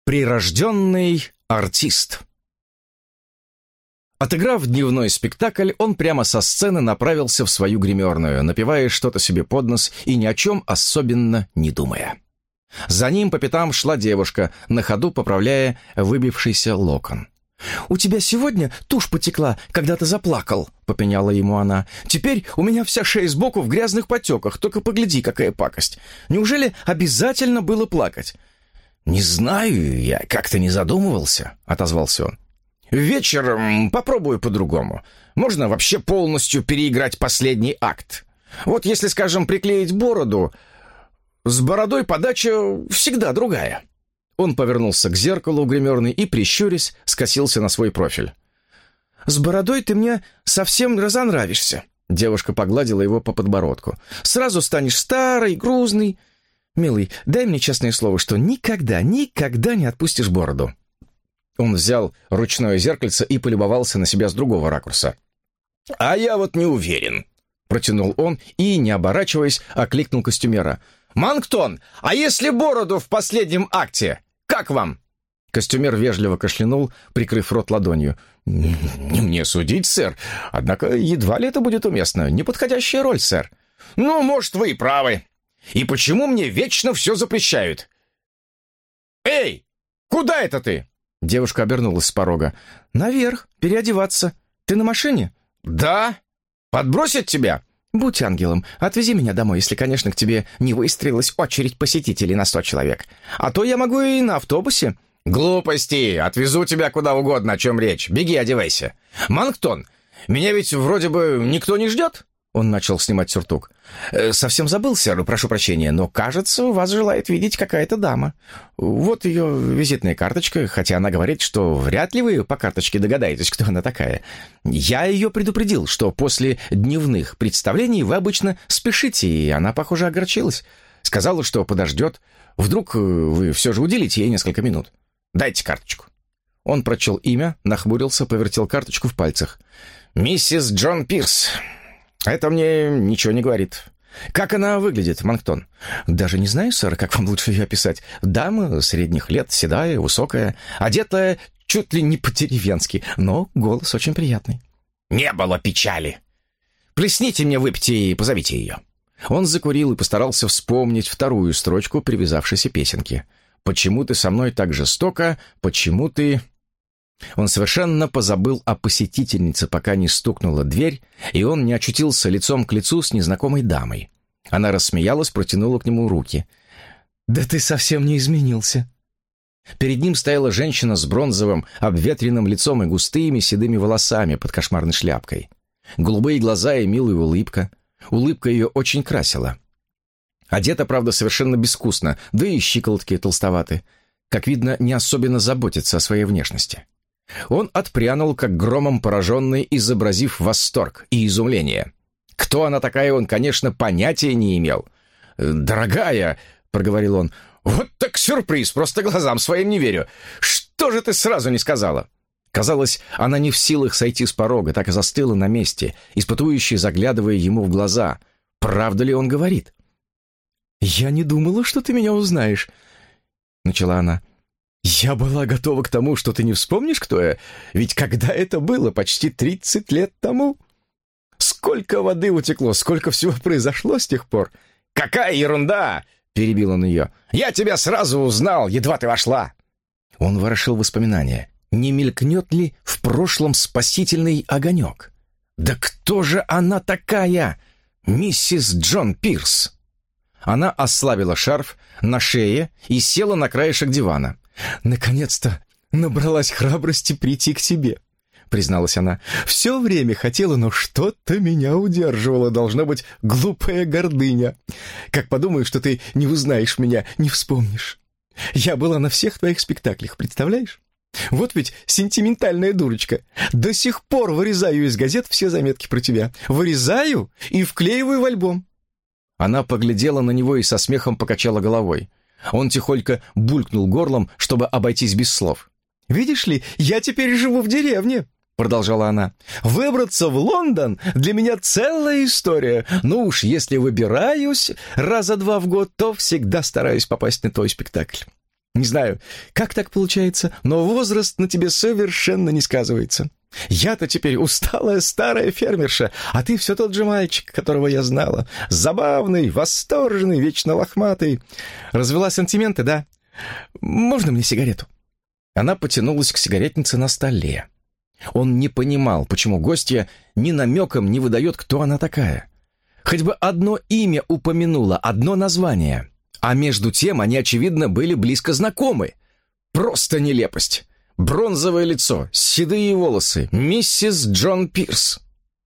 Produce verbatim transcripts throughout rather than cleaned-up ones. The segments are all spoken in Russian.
Прирожденный артист. Отыграв дневной спектакль, он прямо со сцены направился в свою гримерную, напевая что-то себе под нос и ни о чем особенно не думая. За ним по пятам шла девушка, на ходу поправляя выбившийся локон. «У тебя сегодня тушь потекла, когда ты заплакал», — попеняла ему она. «Теперь у меня вся шея сбоку в грязных потеках, только погляди, какая пакость. Неужели обязательно было плакать?» «Не знаю, я как-то не задумывался», — отозвался он. «Вечером попробую по-другому. Можно вообще полностью переиграть последний акт. Вот если, скажем, приклеить бороду, с бородой подача всегда другая». Он повернулся к зеркалу у гримерной и, прищурясь, скосился на свой профиль. «С бородой ты мне совсем разонравишься», — девушка погладила его по подбородку. «Сразу станешь старый, грузный. Милый, дай мне честное слово, что никогда, никогда не отпустишь бороду». Он взял ручное зеркальце и полюбовался на себя с другого ракурса. «А я вот не уверен», — протянул он и, не оборачиваясь, окликнул костюмера. «Манктон, а если бороду в последнем акте? Как вам?» Костюмер вежливо кашлянул, прикрыв рот ладонью. «Не мне судить, сэр. Однако едва ли это будет уместно. Неподходящая роль, сэр». «Ну, может, вы и правы. И почему мне вечно все запрещают?» «Эй, куда это ты?» Девушка обернулась с порога. «Наверх, переодеваться. Ты на машине?» «Да. Подбросить тебя?» «Будь ангелом, отвези меня домой, если, конечно, к тебе не выстроилась очередь посетителей на сто человек. А то я могу и на автобусе». «Глупости! Отвезу тебя куда угодно, о чем речь. Беги, одевайся. Манктон, меня ведь вроде бы никто не ждет?» Он начал снимать сюртук. «Э, «Совсем забыл, сэр, прошу прощения, но, кажется, вас желает видеть какая-то дама. Вот ее визитная карточка, хотя она говорит, что вряд ли вы по карточке догадаетесь, кто она такая. Я ее предупредил, что после дневных представлений вы обычно спешите, и она, похоже, огорчилась. Сказала, что подождет. Вдруг вы все же уделите ей несколько минут. Дайте карточку». Он прочел имя, нахмурился, повертел карточку в пальцах. «Миссис Джон Пирс. Это мне ничего не говорит. Как она выглядит, Манктон?» «Даже не знаю, сэр, как вам лучше ее описать. Дама средних лет, седая, высокая, одетая чуть ли не по-деревенски, но голос очень приятный». «Не было печали. Плесните мне выпить и позовите ее». Он закурил и постарался вспомнить вторую строчку привязавшейся песенки. «Почему ты со мной так жестоко? Почему ты...» Он совершенно позабыл о посетительнице, пока не стукнула дверь, и он не очутился лицом к лицу с незнакомой дамой. Она рассмеялась, протянула к нему руки. «Да ты совсем не изменился». Перед ним стояла женщина с бронзовым, обветренным лицом и густыми седыми волосами под кошмарной шляпкой. Голубые глаза и милая улыбка. Улыбка ее очень красила. Одета, правда, совершенно безвкусно, да и щиколотки толстоваты. Как видно, не особенно заботится о своей внешности. Он отпрянул, как громом пораженный, изобразив восторг и изумление. Кто она такая, он, конечно, понятия не имел. «Дорогая», — проговорил он, — «вот так сюрприз, просто глазам своим не верю. Что же ты сразу не сказала?» Казалось, она не в силах сойти с порога, так и застыла на месте, испытующе заглядывая ему в глаза. Правда ли он говорит? «Я не думала, что ты меня узнаешь», — начала она. «Я была готова к тому, что ты не вспомнишь, кто я, ведь когда это было, почти тридцать лет тому? Сколько воды утекло, сколько всего произошло с тех пор!» «Какая ерунда!» — перебил он ее. «Я тебя сразу узнал, едва ты вошла!» Он ворошил воспоминания. Не мелькнет ли в прошлом спасительный огонек? «Да кто же она такая? Миссис Джон Пирс!» Она ослабила шарф на шее и села на краешек дивана. «Наконец-то набралась храбрости прийти к тебе», — призналась она. «Все время хотела, но что-то меня удерживало, должно быть, глупая гордыня. Как подумаю, что ты не узнаешь меня, не вспомнишь. Я была на всех твоих спектаклях, представляешь? Вот ведь сентиментальная дурочка. До сих пор вырезаю из газет все заметки про тебя. Вырезаю и вклеиваю в альбом». Она поглядела на него и со смехом покачала головой. Он тихонько булькнул горлом, чтобы обойтись без слов. «Видишь ли, я теперь живу в деревне», — продолжала она. «Выбраться в Лондон для меня целая история. Ну уж если выбираюсь раза два в год, то всегда стараюсь попасть на твой спектакль. Не знаю, как так получается, но возраст на тебе совершенно не сказывается. Я-то теперь усталая старая фермерша, а ты все тот же мальчик, которого я знала. Забавный, восторженный, вечно лохматый. Развела сантименты, да? Можно мне сигарету?» Она потянулась к сигаретнице на столе. Он не понимал, почему гостья ни намеком не выдает, кто она такая. Хоть бы одно имя упомянула, одно название. А между тем они, очевидно, были близко знакомы. Просто нелепость. Бронзовое лицо, седые волосы, миссис Джон Пирс.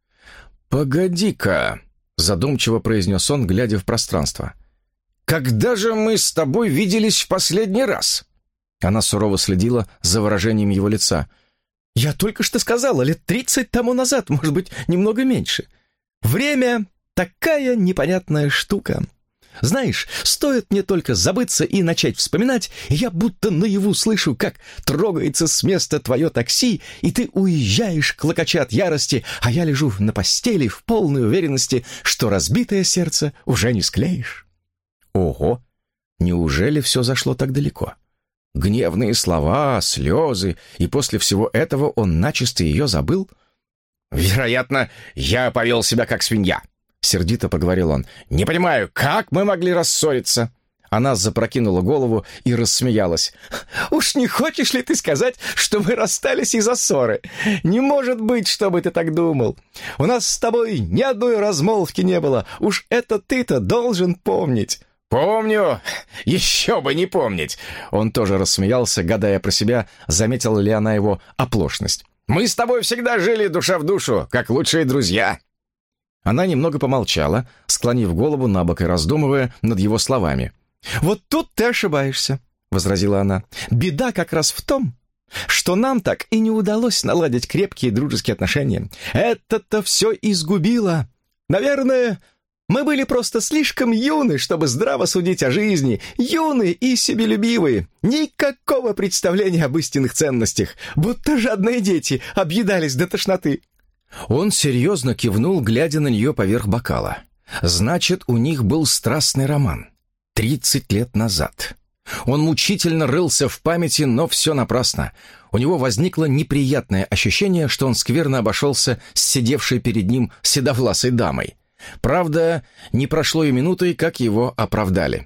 «Погоди-ка», — задумчиво произнес он, глядя в пространство. «Когда же мы с тобой виделись в последний раз?» Она сурово следила за выражением его лица. «Я только что сказала, лет тридцать тому назад, может быть, немного меньше. Время — такая непонятная штука. Знаешь, стоит мне только забыться и начать вспоминать, и я будто наяву слышу, как трогается с места твое такси, и ты уезжаешь, клокоча от ярости, а я лежу на постели в полной уверенности, что разбитое сердце уже не склеишь». Ого! Неужели все зашло так далеко? Гневные слова, слезы, и после всего этого он начисто ее забыл? «Вероятно, я повел себя как свинья», — сердито поговорил он. «Не понимаю, как мы могли рассориться?» Она запрокинула голову и рассмеялась. «Уж не хочешь ли ты сказать, что мы расстались из-за ссоры? Не может быть, чтобы ты так думал. У нас с тобой ни одной размолвки не было. Уж это ты-то должен помнить». «Помню! Еще бы не помнить!» Он тоже рассмеялся, гадая про себя, заметила ли она его оплошность. «Мы с тобой всегда жили душа в душу, как лучшие друзья!» Она немного помолчала, склонив голову на бок и раздумывая над его словами. «Вот тут ты ошибаешься», — возразила она. «Беда как раз в том, что нам так и не удалось наладить крепкие дружеские отношения. Это-то все изгубило. Наверное, мы были просто слишком юны, чтобы здраво судить о жизни, юны и себелюбивые. Никакого представления об истинных ценностях, будто жадные дети объедались до тошноты». Он серьезно кивнул, глядя на нее поверх бокала. Значит, у них был страстный роман. Тридцать лет назад. Он мучительно рылся в памяти, но все напрасно. У него возникло неприятное ощущение, что он скверно обошелся с сидевшей перед ним седовласой дамой. Правда, не прошло и минуты, как его оправдали.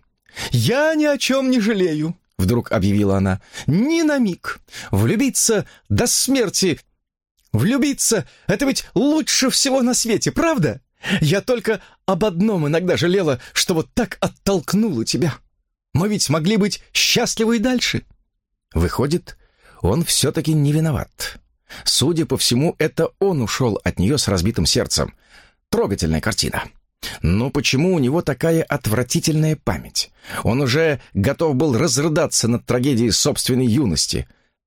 «Я ни о чем не жалею», — вдруг объявила она. «Ни на миг. Влюбиться до смерти. Влюбиться — это ведь лучше всего на свете, правда? Я только об одном иногда жалела, что вот так оттолкнула тебя. Мы ведь могли быть счастливы и дальше». Выходит, он все-таки не виноват. Судя по всему, это он ушел от нее с разбитым сердцем. Трогательная картина. Но почему у него такая отвратительная память? Он уже готов был разрыдаться над трагедией собственной юности.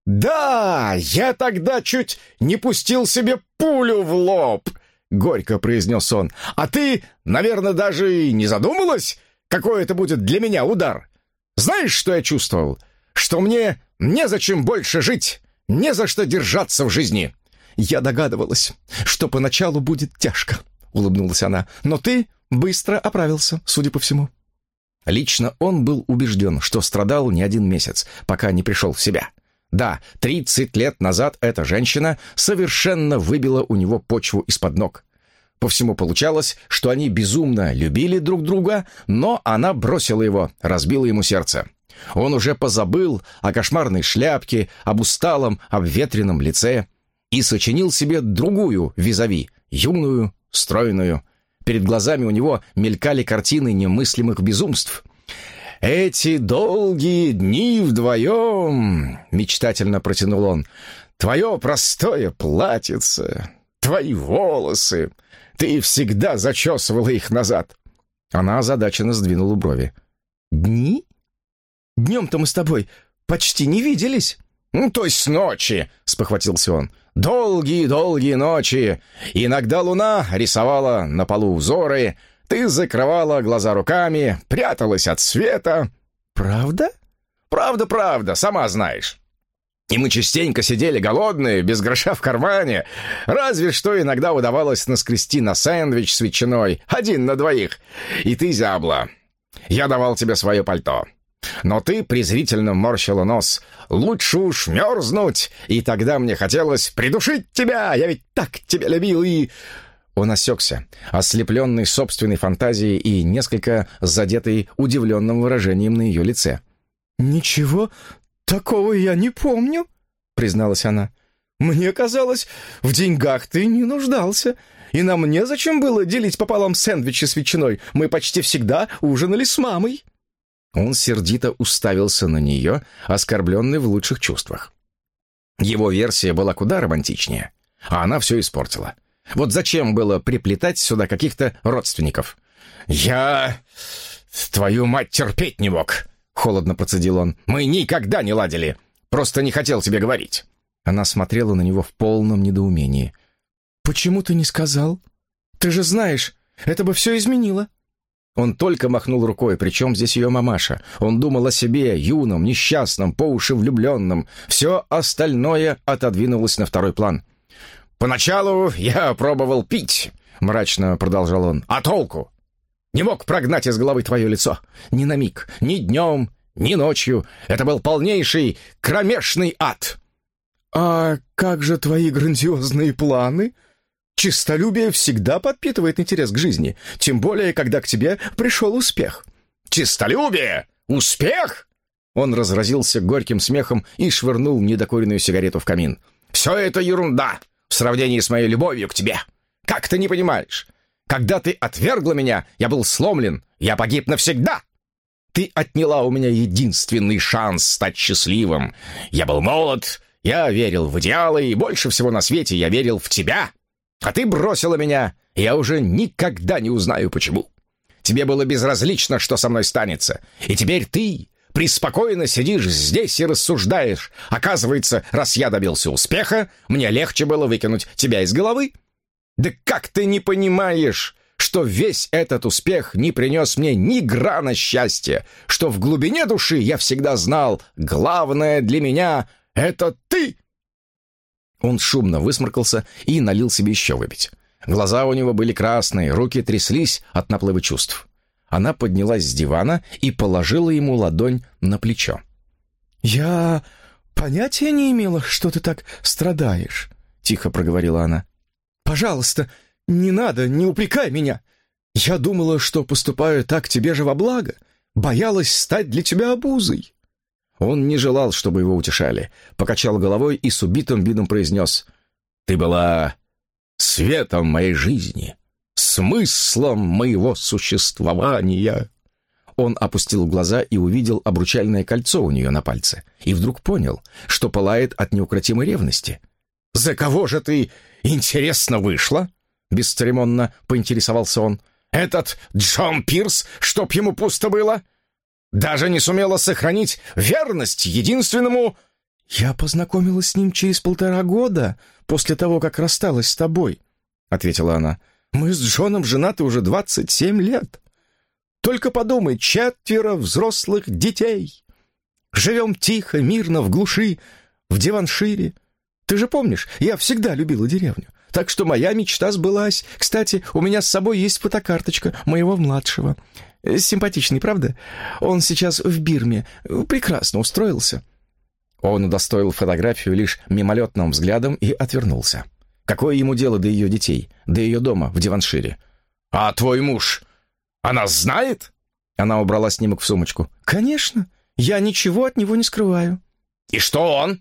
«Да, я тогда чуть не пустил себе пулю в лоб», — горько произнес он. «А ты, наверное, даже и не задумалась, какой это будет для меня удар? Знаешь, что я чувствовал? Что мне незачем больше жить, не за что держаться в жизни». «Я догадывалась, что поначалу будет тяжко», — улыбнулась она. «Но ты быстро оправился, судя по всему». Лично он был убежден, что страдал не один месяц, пока не пришел в себя. Да, тридцать лет назад эта женщина совершенно выбила у него почву из-под ног. По всему получалось, что они безумно любили друг друга, но она бросила его, разбила ему сердце. Он уже позабыл о кошмарной шляпке, об усталом, обветренном лице и сочинил себе другую визави, юную, стройную. Перед глазами у него мелькали картины немыслимых безумств. «Эти долгие дни вдвоем», — мечтательно протянул он, — «твое простое платьице, твои волосы, ты всегда зачесывала их назад». Она озадаченно сдвинула брови. «Дни? Днем-то мы с тобой почти не виделись». «Ну, то есть с ночи», — спохватился он. «Долгие-долгие ночи. Иногда луна рисовала на полу узоры, ты закрывала глаза руками, пряталась от света». «Правда?» «Правда, правда, сама знаешь. И мы частенько сидели голодные, без гроша в кармане. Разве что иногда удавалось наскрести на сэндвич с ветчиной, один на двоих. И ты зябла. Я давал тебе свое пальто. Но ты презрительно морщила нос. Лучше уж мерзнуть, и тогда мне хотелось придушить тебя. Я ведь так тебя любил и...» Он осекся, ослепленный собственной фантазией и несколько задетый удивленным выражением на ее лице. «Ничего такого я не помню», — призналась она. «Мне казалось, в деньгах ты не нуждался, и нам незачем было делить пополам сэндвичи с ветчиной. Мы почти всегда ужинали с мамой». Он сердито уставился на нее, оскорбленный в лучших чувствах. Его версия была куда романтичнее, а она все испортила. Вот зачем было приплетать сюда каких-то родственников? «Я твою мать терпеть не мог», — холодно процедил он. «Мы никогда не ладили. Просто не хотел тебе говорить». Она смотрела на него в полном недоумении. «Почему ты не сказал? Ты же знаешь, это бы все изменило». Он только махнул рукой, причем здесь ее мамаша. Он думал о себе, юном, несчастном, по уши влюбленном. Все остальное отодвинулось на второй план. «Поначалу я пробовал пить», — мрачно продолжал он. «А толку? Не мог прогнать из головы твое лицо. Ни на миг, ни днем, ни ночью. Это был полнейший кромешный ад». «А как же твои грандиозные планы? Честолюбие всегда подпитывает интерес к жизни, тем более, когда к тебе пришел успех». «Честолюбие? Успех?» Он разразился горьким смехом и швырнул недокуренную сигарету в камин. «Все это ерунда в сравнении с моей любовью к тебе. Как ты не понимаешь? Когда ты отвергла меня, я был сломлен, я погиб навсегда. Ты отняла у меня единственный шанс стать счастливым. Я был молод, я верил в идеалы, и больше всего на свете я верил в тебя. А ты бросила меня, и я уже никогда не узнаю, почему. Тебе было безразлично, что со мной станется, и теперь ты преспокойно сидишь здесь и рассуждаешь. Оказывается, раз я добился успеха, мне легче было выкинуть тебя из головы. Да как ты не понимаешь, что весь этот успех не принес мне ни грана счастья, что в глубине души я всегда знал, главное для меня — это ты?» Он шумно высморкался и налил себе еще выпить. Глаза у него были красные, руки тряслись от наплыва чувств. Она поднялась с дивана и положила ему ладонь на плечо. «Я понятия не имела, что ты так страдаешь», — тихо проговорила она. «Пожалуйста, не надо, не упрекай меня. Я думала, что поступаю так тебе же во благо, боялась стать для тебя обузой». Он не желал, чтобы его утешали, покачал головой и с убитым видом произнес: «Ты была светом моей жизни, смыслом моего существования». Он опустил глаза и увидел обручальное кольцо у нее на пальце, и вдруг понял, что пылает от неукротимой ревности. «За кого же ты, интересно, вышла?» — бесцеремонно поинтересовался он. «Этот Джон Пирс, чтоб ему пусто было? Даже не сумела сохранить верность единственному...» «Я познакомилась с ним через полтора года после того, как рассталась с тобой», — ответила она. «Мы с Джоном женаты уже двадцать семь лет. Только подумай, четверо взрослых детей. Живем тихо, мирно, в глуши, в Деваншире. Ты же помнишь, я всегда любила деревню. Так что моя мечта сбылась. Кстати, у меня с собой есть фотокарточка моего младшего. Симпатичный, правда? Он сейчас в Бирме. Прекрасно устроился». Он удостоил фотографию лишь мимолетным взглядом и отвернулся. Какое ему дело до ее детей, до ее дома в Деваншире? «А твой муж, она знает?» Она убрала снимок в сумочку. «Конечно, я ничего от него не скрываю». «И что он?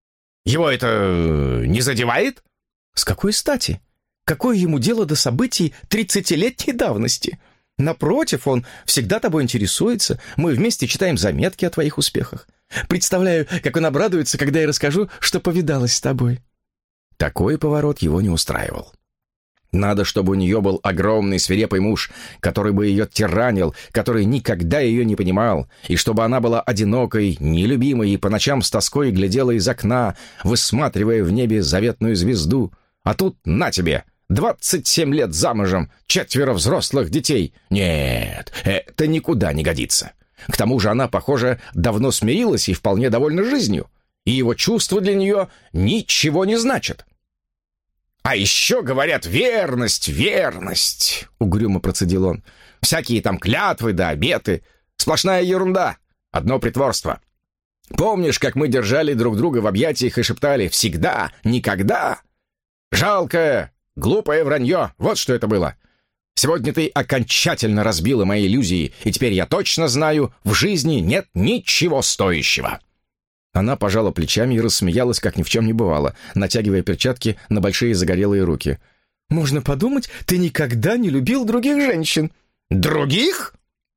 Его это не задевает?» «С какой стати? Какое ему дело до событий тридцатилетней давности? Напротив, он всегда тобой интересуется. Мы вместе читаем заметки о твоих успехах. Представляю, как он обрадуется, когда я расскажу, что повидалась с тобой». Такой поворот его не устраивал. Надо, чтобы у нее был огромный свирепый муж, который бы ее тиранил, который никогда ее не понимал, и чтобы она была одинокой, нелюбимой и по ночам с тоской глядела из окна, высматривая в небе заветную звезду. А тут на тебе, двадцать семь лет замужем, четверо взрослых детей. Нет, это никуда не годится. К тому же она, похоже, давно смирилась и вполне довольна жизнью, и его чувства для нее ничего не значат. «А еще, говорят, верность, верность!» — угрюмо процедил он. «Всякие там клятвы да обеты. Сплошная ерунда. одно притворство. Помнишь, как мы держали друг друга в объятиях и шептали «всегда, никогда»? Жалкое, глупое вранье, вот что это было. Сегодня ты окончательно разбила мои иллюзии, и теперь я точно знаю, в жизни нет ничего стоящего». Она пожала плечами и рассмеялась, как ни в чем не бывало, натягивая перчатки на большие загорелые руки. «Можно подумать, ты никогда не любил других женщин». «Других?»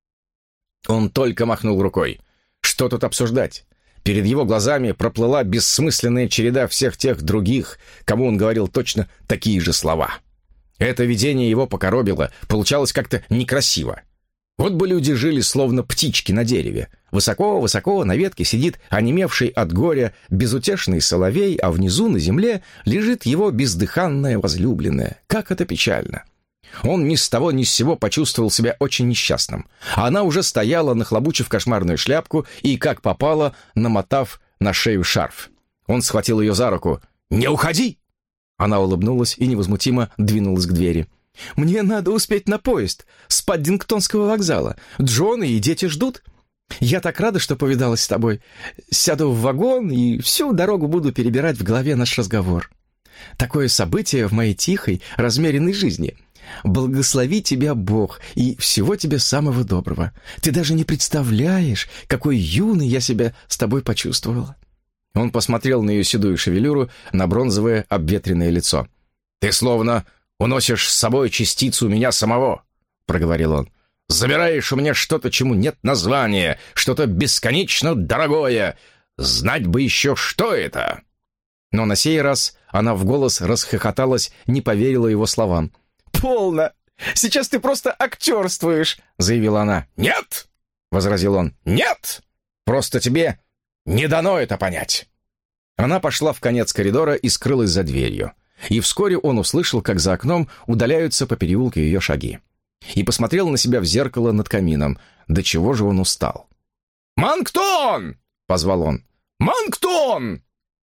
Он только махнул рукой. Что тут обсуждать? Перед его глазами проплыла бессмысленная череда всех тех других, кому он говорил точно такие же слова. Это видение его покоробило, получалось как-то некрасиво. Вот бы люди жили словно птички на дереве. Высоко-высоко на ветке сидит онемевший от горя безутешный соловей, а внизу на земле лежит его бездыханная возлюбленная. Как это печально! Он ни с того ни с сего почувствовал себя очень несчастным. А она уже стояла, нахлобучив кошмарную шляпку и, как попало, намотав на шею шарф. Он схватил ее за руку. «Не уходи!» Она улыбнулась и невозмутимо двинулась к двери. «Мне надо успеть на поезд с Паддингтонского вокзала. Джон и дети ждут. Я так рада, что повидалась с тобой. Сяду в вагон и всю дорогу буду перебирать в голове наш разговор. Такое событие в моей тихой, размеренной жизни. Благослови тебя Бог и всего тебе самого доброго. Ты даже не представляешь, какой юной я себя с тобой почувствовала». Он посмотрел на ее седую шевелюру, на бронзовое обветренное лицо. «Ты словно уносишь с собой частицу меня самого», — проговорил он. «Забираешь у меня что-то, чему нет названия, что-то бесконечно дорогое. Знать бы еще, что это!» Но на сей раз она в голос расхохоталась, не поверила его словам. «Полно! Сейчас ты просто актерствуешь!» — заявила она. «Нет!» — возразил он. «Нет! Просто тебе не дано это понять!» Она пошла в конец коридора и скрылась за дверью. И вскоре он услышал, как за окном удаляются по переулку ее шаги. И посмотрел на себя в зеркало над камином. До чего же он устал. «Манктон!» — позвал он. «Манктон!»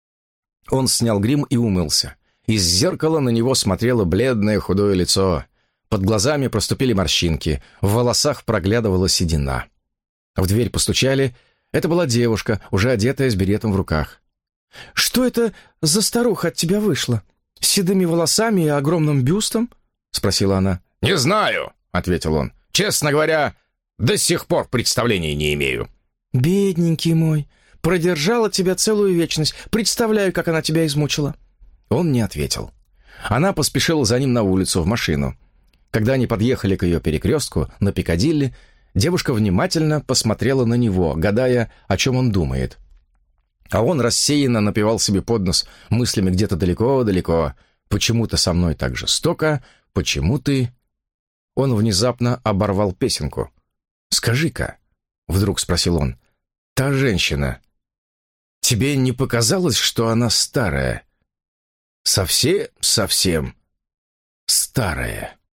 Он снял грим и умылся. Из зеркала на него смотрело бледное худое лицо. Под глазами проступили морщинки, в волосах проглядывала седина. В дверь постучали. Это была девушка, уже одетая с беретом в руках. «Что это за старуха от тебя вышла? С седыми волосами и огромным бюстом?» — спросила она. «Не знаю», — ответил он. «Честно говоря, до сих пор представления не имею». «Бедненький мой, продержала тебя целую вечность. Представляю, как она тебя измучила». Он не ответил. Она поспешила за ним на улицу, в машину. Когда они подъехали к ее перекрестку на Пикадилли, девушка внимательно посмотрела на него, гадая, о чем он думает. А он рассеянно напевал себе под нос мыслями где-то далеко-далеко. «Почему ты со мной так жестоко? Почему ты...» Он внезапно оборвал песенку. «Скажи-ка», — вдруг спросил он, — «та женщина, тебе не показалось, что она старая? Совсем-совсем старая?»